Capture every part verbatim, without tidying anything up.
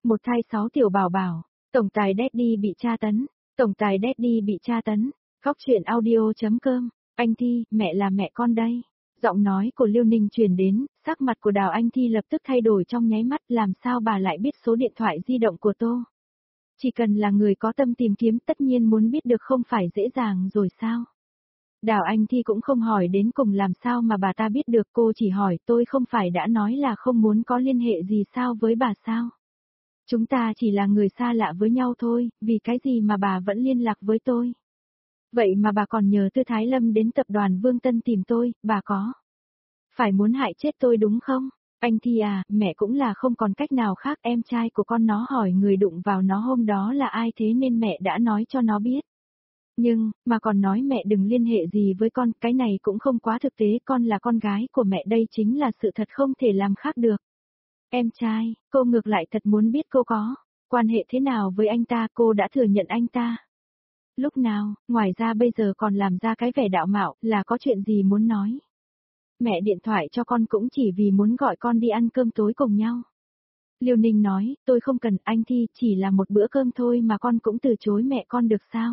Một thai sáu tiểu bảo bảo, tổng tài Daddy bị tra tấn, tổng tài Daddy bị tra tấn, khóc chuyện audio.com, anh Thi, mẹ là mẹ con đây. Giọng nói của Liêu Ninh truyền đến, sắc mặt của Đào Anh Thi lập tức thay đổi trong nháy mắt, làm sao bà lại biết số điện thoại di động của Tô. Chỉ cần là người có tâm tìm kiếm tất nhiên muốn biết được không phải dễ dàng rồi sao. Đào Anh Thi cũng không hỏi đến cùng làm sao mà bà ta biết được, cô chỉ hỏi tôi không phải đã nói là không muốn có liên hệ gì sao với bà sao. Chúng ta chỉ là người xa lạ với nhau thôi, vì cái gì mà bà vẫn liên lạc với tôi. Vậy mà bà còn nhờ Tư Thái Lâm đến tập đoàn Vương Tân tìm tôi, bà có phải muốn hại chết tôi đúng không? Anh Thi à, mẹ cũng là không còn cách nào khác, em trai của con nó hỏi người đụng vào nó hôm đó là ai thế nên mẹ đã nói cho nó biết. Nhưng, mà còn nói mẹ đừng liên hệ gì với con, cái này cũng không quá thực tế, con là con gái của mẹ, đây chính là sự thật không thể làm khác được. Em trai, cô ngược lại thật muốn biết cô có quan hệ thế nào với anh ta, cô đã thừa nhận anh ta. Lúc nào, ngoài ra bây giờ còn làm ra cái vẻ đạo mạo, là có chuyện gì muốn nói. Mẹ điện thoại cho con cũng chỉ vì muốn gọi con đi ăn cơm tối cùng nhau. Liêu Ninh nói, tôi không cần, anh Thi, chỉ là một bữa cơm thôi mà con cũng từ chối mẹ con được sao?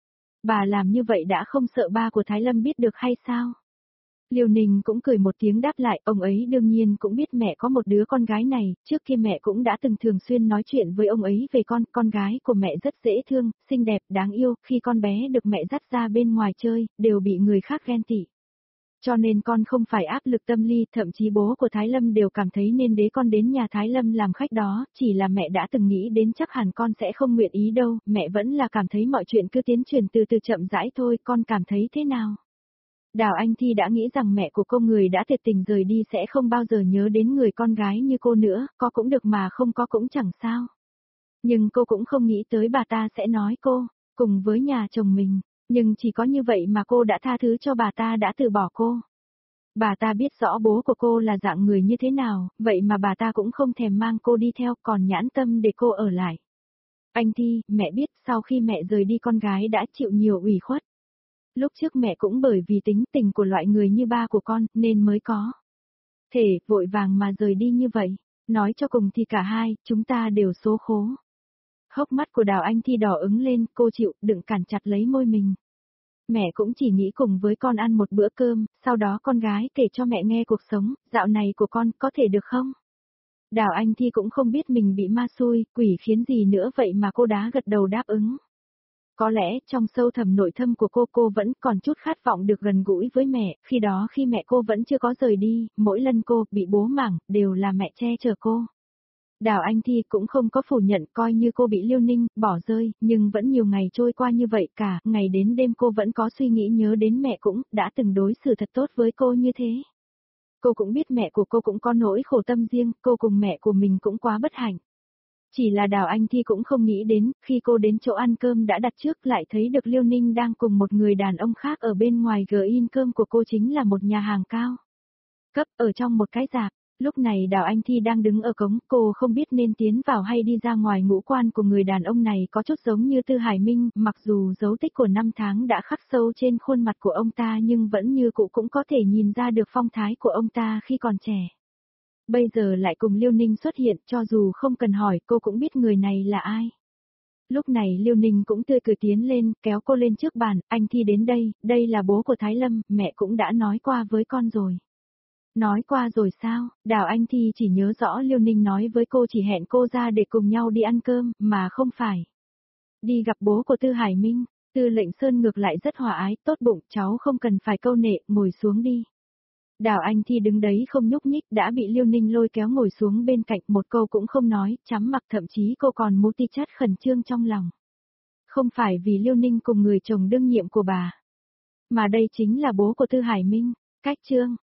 Bà làm như vậy đã không sợ ba của Thái Lâm biết được hay sao? Liêu Ninh cũng cười một tiếng đáp lại, ông ấy đương nhiên cũng biết mẹ có một đứa con gái này, trước kia mẹ cũng đã từng thường xuyên nói chuyện với ông ấy về con, con gái của mẹ rất dễ thương, xinh đẹp, đáng yêu, khi con bé được mẹ dắt ra bên ngoài chơi, đều bị người khác ghen tị. Cho nên con không phải áp lực tâm lý, thậm chí bố của Thái Lâm đều cảm thấy nên đế con đến nhà Thái Lâm làm khách đó, chỉ là mẹ đã từng nghĩ đến chắc hẳn con sẽ không nguyện ý đâu, mẹ vẫn là cảm thấy mọi chuyện cứ tiến triển từ từ chậm rãi thôi, con cảm thấy thế nào? Đào Anh Thi đã nghĩ rằng mẹ của cô người đã thiệt tình rời đi sẽ không bao giờ nhớ đến người con gái như cô nữa, có cũng được mà không có cũng chẳng sao. Nhưng cô cũng không nghĩ tới bà ta sẽ nói cô, cùng với nhà chồng mình, nhưng chỉ có như vậy mà cô đã tha thứ cho bà ta đã từ bỏ cô. Bà ta biết rõ bố của cô là dạng người như thế nào, vậy mà bà ta cũng không thèm mang cô đi theo, còn nhãn tâm để cô ở lại. Anh Thi, mẹ biết sau khi mẹ rời đi con gái đã chịu nhiều ủy khuất. Lúc trước mẹ cũng bởi vì tính tình của loại người như ba của con, nên mới có thể vội vàng mà rời đi như vậy. Nói cho cùng thì cả hai, chúng ta đều số khố. Hốc mắt của Đào Anh Thi đỏ ứng lên, cô chịu đựng cản chặt lấy môi mình. Mẹ cũng chỉ nghĩ cùng với con ăn một bữa cơm, sau đó con gái kể cho mẹ nghe cuộc sống, dạo này của con, có thể được không? Đào Anh Thi cũng không biết mình bị ma xui, quỷ khiến gì nữa vậy mà cô đã gật đầu đáp ứng. Có lẽ trong sâu thẳm nội tâm của cô cô vẫn còn chút khát vọng được gần gũi với mẹ, khi đó khi mẹ cô vẫn chưa có rời đi, mỗi lần cô bị bố mắng, đều là mẹ che chở cô. Đào Anh Thi cũng không có phủ nhận coi như cô bị Liêu Ninh bỏ rơi, nhưng vẫn nhiều ngày trôi qua như vậy cả, ngày đến đêm cô vẫn có suy nghĩ nhớ đến mẹ cũng đã từng đối xử thật tốt với cô như thế. Cô cũng biết mẹ của cô cũng có nỗi khổ tâm riêng, cô cùng mẹ của mình cũng quá bất hạnh. Chỉ là Đào Anh Thi cũng không nghĩ đến, khi cô đến chỗ ăn cơm đã đặt trước lại thấy được Liêu Ninh đang cùng một người đàn ông khác ở bên ngoài gờ-in cơm của cô chính là một nhà hàng cao cấp ở trong một cái rạp. Lúc này Đào Anh Thi đang đứng ở cổng, cô không biết nên tiến vào hay đi ra ngoài. Ngũ quan của người đàn ông này có chút giống như Tư Hải Minh, mặc dù dấu tích của năm tháng đã khắc sâu trên khuôn mặt của ông ta nhưng vẫn như cũ cũng có thể nhìn ra được phong thái của ông ta khi còn trẻ. Bây giờ lại cùng Liêu Ninh xuất hiện, cho dù không cần hỏi cô cũng biết người này là ai. Lúc này Liêu Ninh cũng tươi cười tiến lên, kéo cô lên trước bàn, anh Thi đến đây, đây là bố của Thái Lâm, mẹ cũng đã nói qua với con rồi. Nói qua rồi sao? Đào Anh Thi chỉ nhớ rõ Liêu Ninh nói với cô chỉ hẹn cô ra để cùng nhau đi ăn cơm, mà không phải đi gặp bố của Tư Hải Minh. Tư Lệnh Sơn ngược lại rất hòa ái, tốt bụng, cháu không cần phải câu nệ, ngồi xuống đi. Đào Anh Thi đứng đấy không nhúc nhích, đã bị Liêu Ninh lôi kéo ngồi xuống bên cạnh, một câu cũng không nói, chắm mặc, thậm chí cô còn mú ti chát khẩn trương trong lòng. Không phải vì Liêu Ninh cùng người chồng đương nhiệm của bà, mà đây chính là bố của Tư Hải Minh. Cách chương